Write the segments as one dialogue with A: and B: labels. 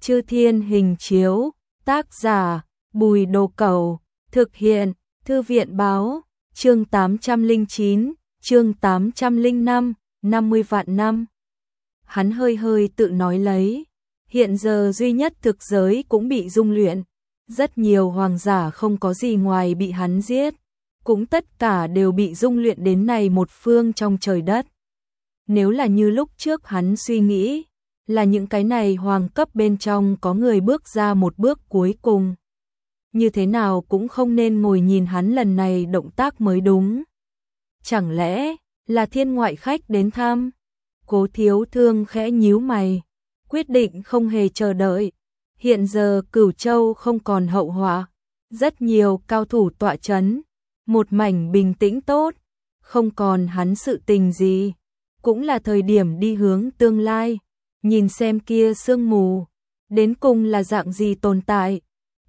A: Chư Thiên Hình Chiếu, tác giả Bùi Đồ Cẩu, thực hiện Thư viện báo, chương 809, chương 805, 50 vạn năm. Hắn hơi hơi tự nói lấy, hiện giờ duy nhất thực giới cũng bị dung luyện, rất nhiều hoàng giả không có gì ngoài bị hắn giết, cũng tất cả đều bị dung luyện đến này một phương trong trời đất. Nếu là như lúc trước hắn suy nghĩ, là những cái này hoàng cấp bên trong có người bước ra một bước cuối cùng. Như thế nào cũng không nên ngồi nhìn hắn lần này động tác mới đúng. Chẳng lẽ là thiên ngoại khách đến thăm? Cố Thiếu Thương khẽ nhíu mày, quyết định không hề chờ đợi. Hiện giờ Cửu Châu không còn hậu họa, rất nhiều cao thủ tọa chấn, một mảnh bình tĩnh tốt, không còn hắn sự tình gì, cũng là thời điểm đi hướng tương lai, nhìn xem sương mù, đến cùng là dạng gì tồn tại.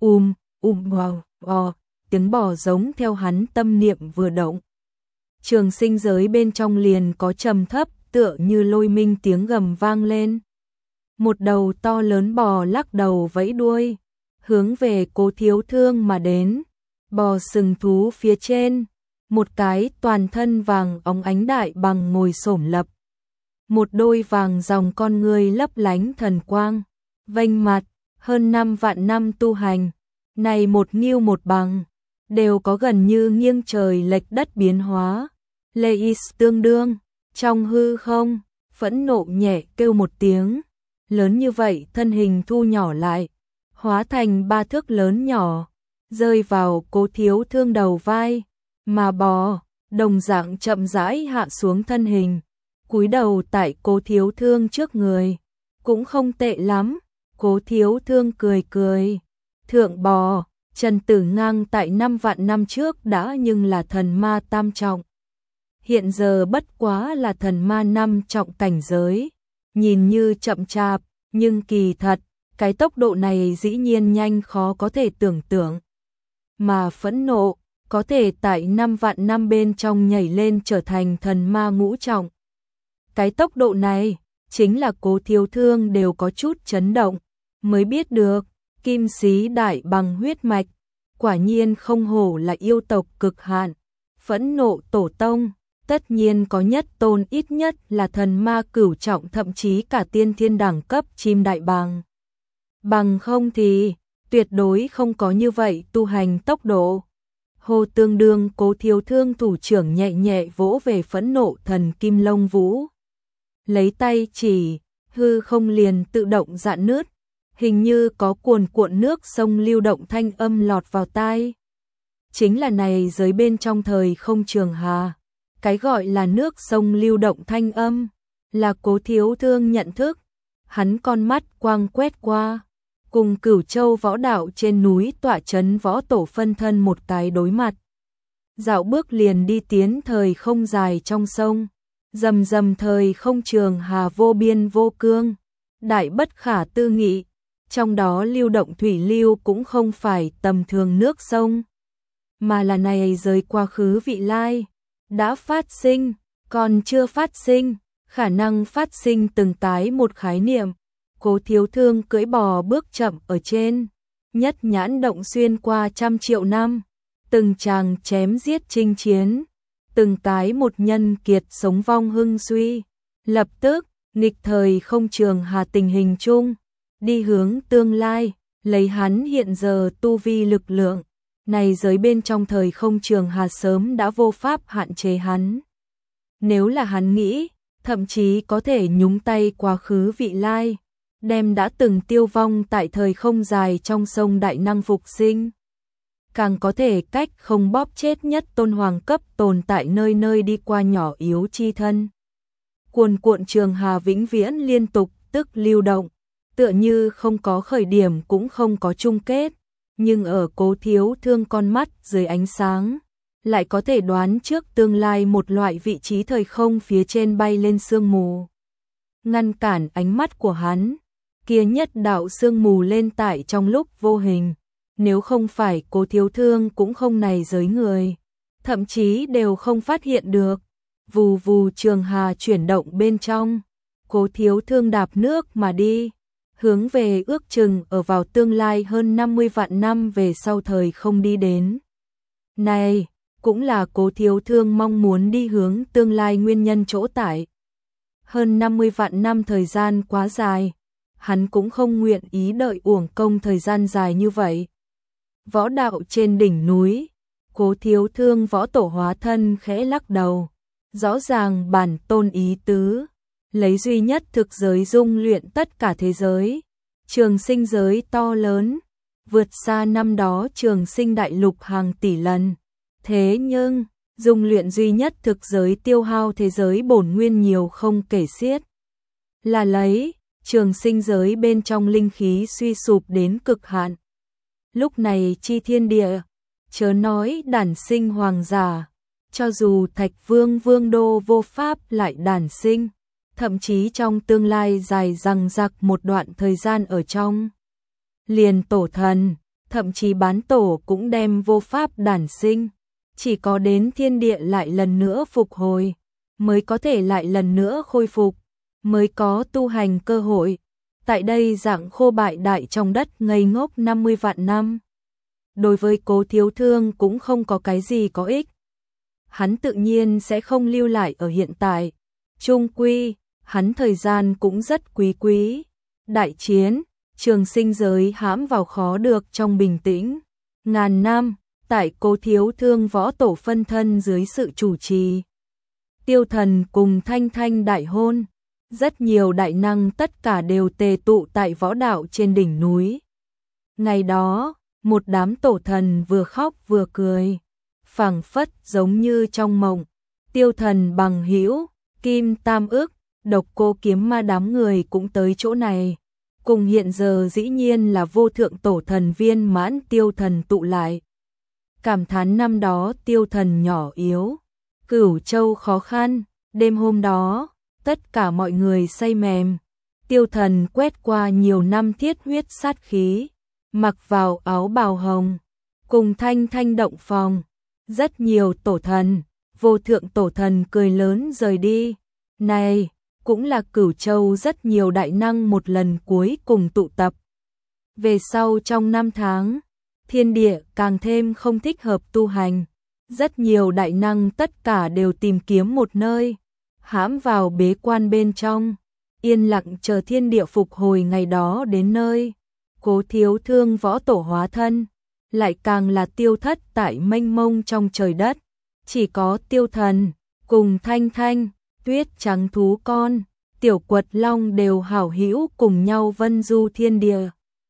A: Wow, tiếng bò giống theo hắn tâm niệm vừa động. Trường sinh giới bên trong liền có trầm thấp tựa như lôi minh tiếng gầm vang lên. Một đầu to lớn bò lắc đầu vẫy đuôi, hướng về Cố Thiếu Thương mà đến. Bò sừng thú phía trên, một cái toàn thân vàng óng ánh đại bằng ngồi xổm lập. Một đôi vàng dòng con ngươi lấp lánh thần quang, vênh mặt, hơn 5 vạn năm tu hành, này một nghiêu một bằng, đều có gần như nghiêng trời lệch đất biến hóa. Leis tương đương, trong hư không, phẫn nộ nhẹ kêu một tiếng, lớn như vậy thân hình thu nhỏ lại, hóa thành 3 thước lớn nhỏ, rơi vào Cố Thiếu Thương đầu vai, mà bò, đồng dạng chậm rãi hạ xuống thân hình, cúi đầu tại Cố Thiếu Thương trước người, cũng không tệ lắm. Cố Thiếu Thương cười cười, thượng bò, Trần Tử Ngang tại 5 vạn năm trước đã nhưng là thần ma tam trọng. Hiện giờ bất quá là thần ma 5 trọng cảnh giới, nhìn như chậm chạp, nhưng kỳ thật, cái tốc độ này dĩ nhiên nhanh khó có thể tưởng tượng. Mà phẫn nộ, có thể tại 5 vạn năm bên trong nhảy lên trở thành thần ma ngũ trọng. Cái tốc độ này, chính là Cố Thiếu Thương đều có chút chấn động, mới biết được, kim sĩ đại bằng huyết mạch, quả nhiên không hổ là yêu tộc cực hạn, phẫn nộ tổ tông, tất nhiên có nhất tôn ít nhất là thần ma cửu trọng thậm chí cả tiên thiên đẳng cấp chim đại bàng. Bằng không thì, tuyệt đối không có như vậy tu hành tốc độ. Hồ tương đương Cố Thiếu Thương thủ trưởng nhẹ nhẹ vỗ về phẫn nộ thần kim lông vũ. Lấy tay chỉ, hư không liền tự động rạn nứt, hình như có cuồn cuộn nước sông lưu động thanh âm lọt vào tai. Chính là này giới bên trong thời không trường hà, cái gọi là nước sông lưu động thanh âm, là Cố Thiếu Thương nhận thức. Hắn con mắt quang quét qua, cùng Cửu Châu võ đạo trên núi tọa chấn võ tổ phân thân một cái đối mặt. Dạo bước liền đi tiến thời không dài trong sông, rầm rầm thời không trường hà vô biên vô cương, đại bất khả tư nghị, trong đó lưu động thủy lưu cũng không phải tầm thường nước sông, mà là này giới quá khứ vị lai, đã phát sinh, còn chưa phát sinh, khả năng phát sinh từng cái một khái niệm. Cố Thiếu Thương cưỡi bò bước chậm ở trên, nhất nhãn động xuyên qua 100 triệu năm, từng tràng chém giết chinh chiến, từng cái một nhân kiệt sống vong hưng suy, lập tức, nghịch thời không trường hà tình hình chung, đi hướng tương lai, lấy hắn hiện giờ tu vi lực lượng, này giới bên trong thời không trường hà sớm đã vô pháp hạn chế hắn. Nếu là hắn nghĩ, thậm chí có thể nhúng tay quá khứ vị lai, đem đã từng tiêu vong tại thời không dài trong sông đại năng phục sinh. Càng có thể cách không bóp chết nhất tôn hoàng cấp tồn tại nơi nơi đi qua nhỏ yếu chi thân. Cuồn cuộn trường hà vĩnh viễn liên tục tức lưu động, tựa như không có khởi điểm cũng không có chung kết, nhưng ở Cố Thiếu Thương con mắt dưới ánh sáng, lại có thể đoán trước tương lai một loại vị trí thời không phía trên bay lên sương mù. Ngăn cản ánh mắt của hắn, kia nhất đạo sương mù lên tại trong lúc vô hình, nếu không phải Cố Thiếu Thương cũng không này giới người, thậm chí đều không phát hiện được. Vù vù trường hà chuyển động bên trong, Cố Thiếu Thương đạp nước mà đi, hướng về ước chừng ở vào tương lai hơn 50 vạn năm về sau thời không đi đến. Này, cũng là Cố Thiếu Thương mong muốn đi hướng tương lai nguyên nhân chỗ tại. Hơn 50 vạn năm thời gian quá dài, hắn cũng không nguyện ý đợi uổng công thời gian dài như vậy. Võ đạo trên đỉnh núi, Cố Thiếu Thương võ tổ hóa thân khẽ lắc đầu, rõ ràng bản tôn ý tứ, lấy duy nhất thực giới dung luyện tất cả thế giới. Trường sinh giới to lớn, vượt xa năm đó trường sinh đại lục hàng tỷ lần. Thế nhưng, dung luyện duy nhất thực giới tiêu hao thế giới bổn nguyên nhiều không kể xiết. Là lấy, trường sinh giới bên trong linh khí suy sụp đến cực hạn. Lúc này chi thiên địa, chớ nói đản sinh hoàng giả, cho dù Thạch Vương vương đô vô pháp lại đản sinh, thậm chí trong tương lai dài dằng dặc một đoạn thời gian ở trong. Liền tổ thần, thậm chí bán tổ cũng đem vô pháp đản sinh, chỉ có đến thiên địa lại lần nữa phục hồi, mới có thể lại lần nữa khôi phục, mới có tu hành cơ hội. Tại đây dạng khô bại đại trong đất ngây ngốc 50 vạn năm. Đối với Cố Thiếu Thương cũng không có cái gì có ích. Hắn tự nhiên sẽ không lưu lại ở hiện tại. Chung quy, hắn thời gian cũng rất quý quý. Đại chiến, trường sinh giới hãm vào khó được trong bình tĩnh. Ngàn năm, tại Cố Thiếu Thương võ tổ phân thân dưới sự chủ trì. Tiêu Thần cùng Thanh Thanh đại hôn. Rất nhiều đại năng tất cả đều tề tụ tại võ đạo trên đỉnh núi. Ngày đó, một đám tổ thần vừa khóc vừa cười, phảng phất giống như trong mộng. Tiêu Thần bằng hữu, Kim Tam Ức, Độc Cô Kiếm Ma đám người cũng tới chỗ này. Cùng hiện giờ dĩ nhiên là vô thượng tổ thần viên mãn Tiêu Thần tụ lại. Cảm thán năm đó Tiêu Thần nhỏ yếu, Cửu Châu khó khăn, đêm hôm đó, tất cả mọi người say mềm. Tiêu Thần quét qua nhiều năm thiết huyết sát khí, mặc vào áo bào hồng, cùng Thanh Thanh động phòng. Rất nhiều tổ thần, vô thượng tổ thần cười lớn rời đi. Này, cũng là Cửu Châu rất nhiều đại năng một lần cuối cùng tụ tập. Về sau trong năm tháng, thiên địa càng thêm không thích hợp tu hành. Rất nhiều đại năng tất cả đều tìm kiếm một nơi, hãm vào bế quan bên trong, yên lặng chờ thiên địa phục hồi ngày đó đến nơi. Cố Thiếu Thương võ tổ hóa thân, lại càng là tiêu thất tại mênh mông trong trời đất. Chỉ có Tiêu Thần, cùng Thanh Thanh, Tuyết Trắng thú con, Tiểu Quật Long đều hảo hữu cùng nhau vân du thiên địa.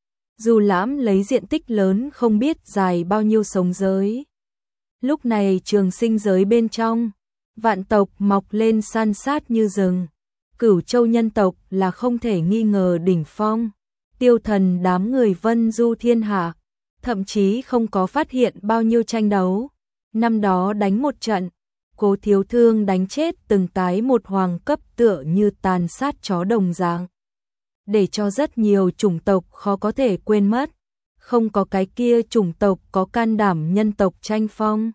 A: Dù lãm lấy diện tích lớn không biết dài bao nhiêu sống giới. Lúc này trường sinh giới bên trong, vạn tộc mọc lên san sát như rừng. Cửu Châu nhân tộc là không thể nghi ngờ đỉnh phong. Tiêu Thần đám người vân du thiên hạ, thậm chí không có phát hiện bao nhiêu tranh đấu. Năm đó đánh một trận, Cố Thiếu Thương đánh chết từng cái một hoàng cấp tựa như tàn sát chó đồng dạng, để cho rất nhiều chủng tộc khó có thể quên mất. Không có cái kia chủng tộc có can đảm nhân tộc tranh phong.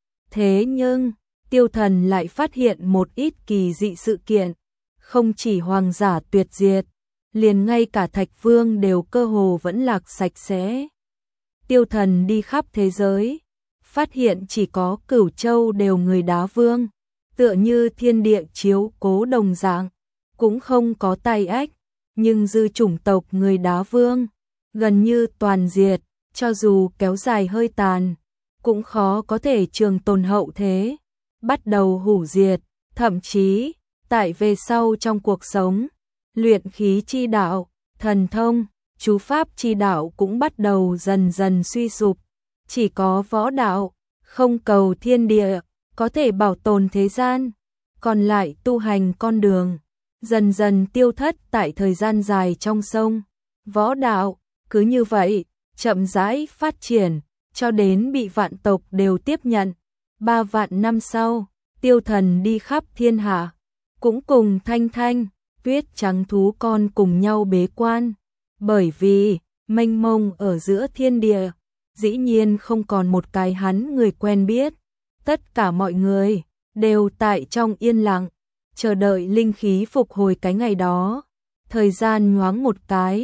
A: Thế nhưng, Tiêu Thần lại phát hiện một ít kỳ dị sự kiện, không chỉ hoàng giả tuyệt diệt, liền ngay cả Thạch Vương đều cơ hồ vẫn lạc sạch sẽ. Tiêu Thần đi khắp thế giới, phát hiện chỉ có Cửu Châu đều người đá vương, tựa như thiên địa chiếu cố đồng dạng, cũng không có tai ách, nhưng dư chủng tộc người đá vương gần như toàn diệt, cho dù kéo dài hơi tàn, cũng khó có thể trường tồn hậu thế, bắt đầu hủy diệt, thậm chí, tại về sau trong cuộc sống, luyện khí chi đạo, thần thông, chú pháp chi đạo cũng bắt đầu dần dần suy sụp, chỉ có võ đạo, không cầu thiên địa, có thể bảo tồn thế gian, còn lại tu hành con đường, dần dần tiêu thất tại thời gian dài trong sông. Võ đạo, cứ như vậy, chậm rãi phát triển, cho đến bị vạn tộc đều tiếp nhận. 3 vạn năm sau, Tiêu Thần đi khắp thiên hạ, cũng cùng Thanh Thanh, Tuyết Trắng thú con cùng nhau bế quan. Bởi vì, mênh mông ở giữa thiên địa, dĩ nhiên không còn một cái hắn người quen biết. Tất cả mọi người đều tại trong yên lặng, chờ đợi linh khí phục hồi cái ngày đó. Thời gian nhoáng một cái,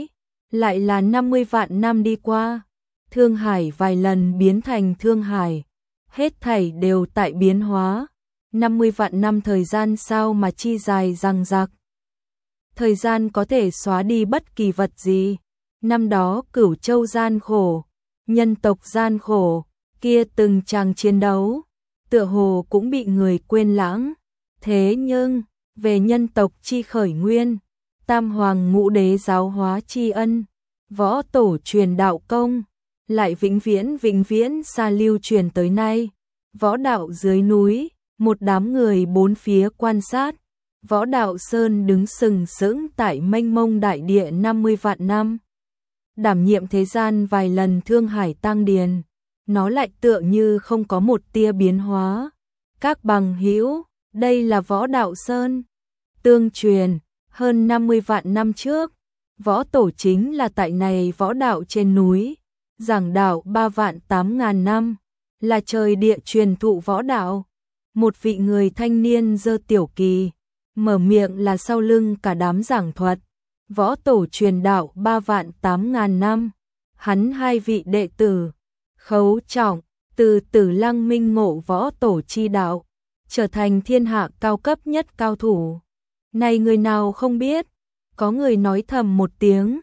A: lại là 50 vạn năm đi qua. Thương Hải vài lần biến thành Thương Hải, hết thảy đều tại biến hóa. 50 vạn năm thời gian sao mà chi dài dằng dặc. Thời gian có thể xóa đi bất kỳ vật gì. Năm đó Cửu Châu gian khổ, nhân tộc gian khổ, kia từng tràng chiến đấu, tựa hồ cũng bị người quên lãng. Thế nhưng, về nhân tộc chi khởi nguyên, Tam Hoàng Ngũ Đế giáo hóa tri ân, võ tổ truyền đạo công, lại vĩnh viễn xa lưu truyền tới nay. Võ đạo dưới núi, một đám người bốn phía quan sát, Võ Đạo Sơn đứng sừng sững tại mênh mông đại địa 50 vạn năm. Đảm nhiệm thế gian vài lần Thương Hải tăng điền, nó lại tựa như không có một tia biến hóa. Các bằng hữu, đây là Võ Đạo Sơn. Tương truyền, hơn 50 vạn năm trước, võ tổ chính là tại này võ đạo trên núi, giảng đạo 3 vạn 8 ngàn năm, là trời địa truyền thụ võ đạo. Một vị người thanh niên giơ tiểu kỳ, mở miệng là sau lưng cả đám giảng thuật. Võ tổ truyền đạo 3 vạn 8 ngàn năm, hắn hai vị đệ tử, Khấu Trọng, từ Tử Lăng minh ngộ võ tổ chi đạo, trở thành thiên hạ cao cấp nhất cao thủ. Này người nào không biết, có người nói thầm một tiếng,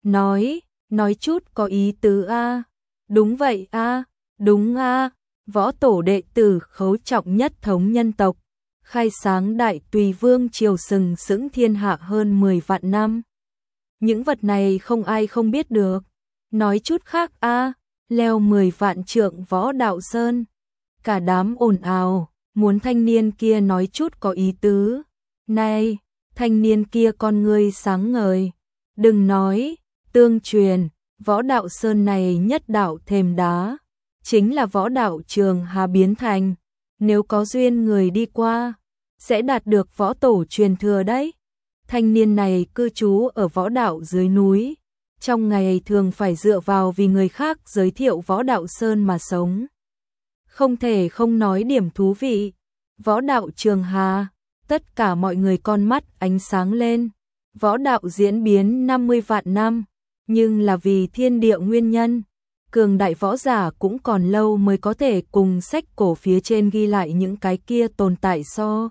A: nói chút có ý tứ a. Đúng vậy a, đúng a. Võ tổ đệ tử Khấu Trọng nhất thống nhân tộc, khai sáng đại tùy vương triều sừng sững thiên hạ hơn 10 vạn năm. Những vật này không ai không biết được. Nói chút khác a, leo 10 vạn trượng Võ Đạo Sơn. Cả đám ồn ào, muốn thanh niên kia nói chút có ý tứ. Này, thanh niên kia con ngươi sáng ngời. Đừng nói, tương truyền, Võ Đạo Sơn này nhất đạo thềm đá, chính là võ đạo Trường Hà biến thành. Nếu có duyên người đi qua, sẽ đạt được võ tổ truyền thừa đấy. Thanh niên này cư trú ở võ đạo dưới núi, trong ngày thường phải dựa vào vì người khác giới thiệu Võ Đạo Sơn mà sống. Không thể không nói điểm thú vị. Võ đạo Trường Hà, tất cả mọi người con mắt ánh sáng lên. Võ đạo diễn biến 50 vạn năm, nhưng là vì thiên địa nguyên nhân. Cường đại võ giả cũng còn lâu mới có thể cùng sách cổ phía trên ghi lại những cái kia tồn tại so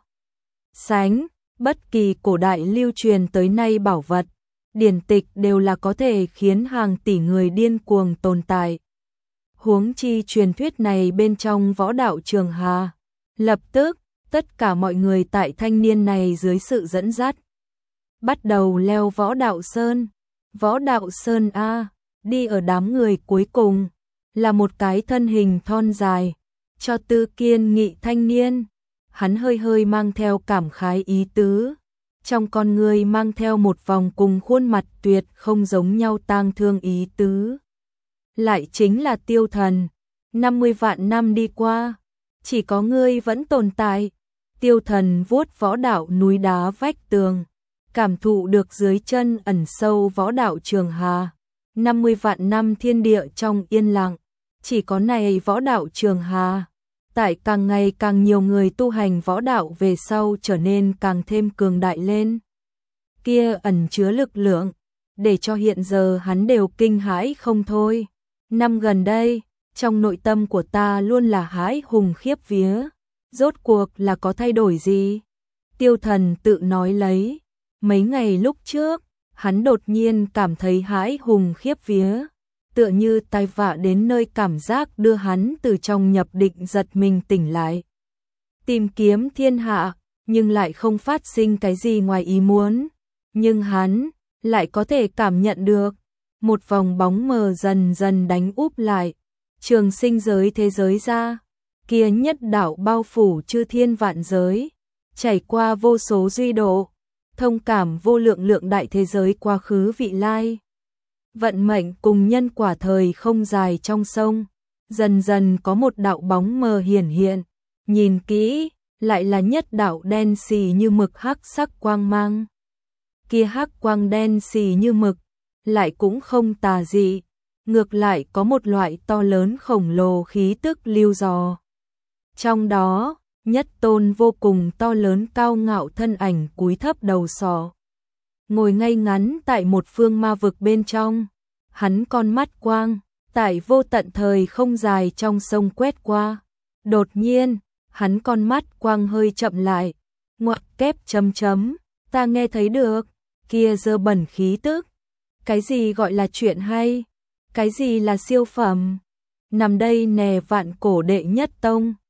A: sánh. Bất kỳ cổ đại lưu truyền tới nay bảo vật, điển tịch đều là có thể khiến hàng tỷ người điên cuồng tồn tại. Huống chi truyền thuyết này bên trong Võ Đạo Trường Hà. Lập tức, tất cả mọi người tại thanh niên này dưới sự dẫn dắt, bắt đầu leo Võ Đạo Sơn. Võ Đạo Sơn A, đi ở đám người cuối cùng, là một cái thân hình thon dài, cho tư kiên nghị thanh niên. Hắn hơi mang theo cảm khái ý tứ, trong con người mang theo một vòng cùng khuôn mặt tuyệt không giống nhau tang thương ý tứ. Lại chính là Tiêu Thần, 50 vạn năm đi qua, chỉ có ngươi vẫn tồn tại. Tiêu Thần vuốt võ đạo núi đá vách tường, cảm thụ được dưới chân ẩn sâu Võ Đạo Trường Hà. 50 vạn năm thiên địa trong yên lặng, chỉ có này Võ Đạo Trường Hà. Tại càng ngày càng nhiều người tu hành võ đạo về sau trở nên càng thêm cường đại lên. Kia ẩn chứa lực lượng, để cho hiện giờ hắn đều kinh hãi không thôi. Năm gần đây, trong nội tâm của ta luôn là hãi hùng khiếp vía. Rốt cuộc là có thay đổi gì? Tiêu Thần tự nói lấy. Mấy ngày lúc trước, hắn đột nhiên cảm thấy hãi hùng khiếp vía, tựa như tai vạ đến nơi cảm giác đưa hắn từ trong nhập định giật mình tỉnh lại. Tìm kiếm thiên hạ, nhưng lại không phát sinh cái gì ngoài ý muốn. Nhưng hắn lại có thể cảm nhận được một vòng bóng mờ dần dần đánh úp lại, trường sinh giới thế giới ra, kia nhất đạo bao phủ chư thiên vạn giới, trải qua vô số duy độ, thông cảm vô lượng lượng đại thế giới quá khứ vị lai. Vận mệnh cùng nhân quả thời không dài trong sông, dần dần có một đạo bóng mờ hiển hiện, nhìn kỹ, lại là nhất đạo đen xì như mực hắc sắc quang mang. Kia hắc quang đen xì như mực, lại cũng không tà dị, ngược lại có một loại to lớn khổng lồ khí tức lưu dò. Trong đó, nhất tôn vô cùng to lớn cao ngạo thân ảnh cúi thấp đầu sọ, ngồi ngay ngắn tại một phương ma vực bên trong. Hắn con mắt quang, tại vô tận thời không dài trong sông quét qua. Đột nhiên, hắn con mắt quang hơi chậm lại, ngoặc kép chấm chấm, ta nghe thấy được, kia dơ bẩn khí tức. Cái gì gọi là chuyện hay? Cái gì là siêu phẩm? Nằm đây nè vạn cổ đệ nhất tông.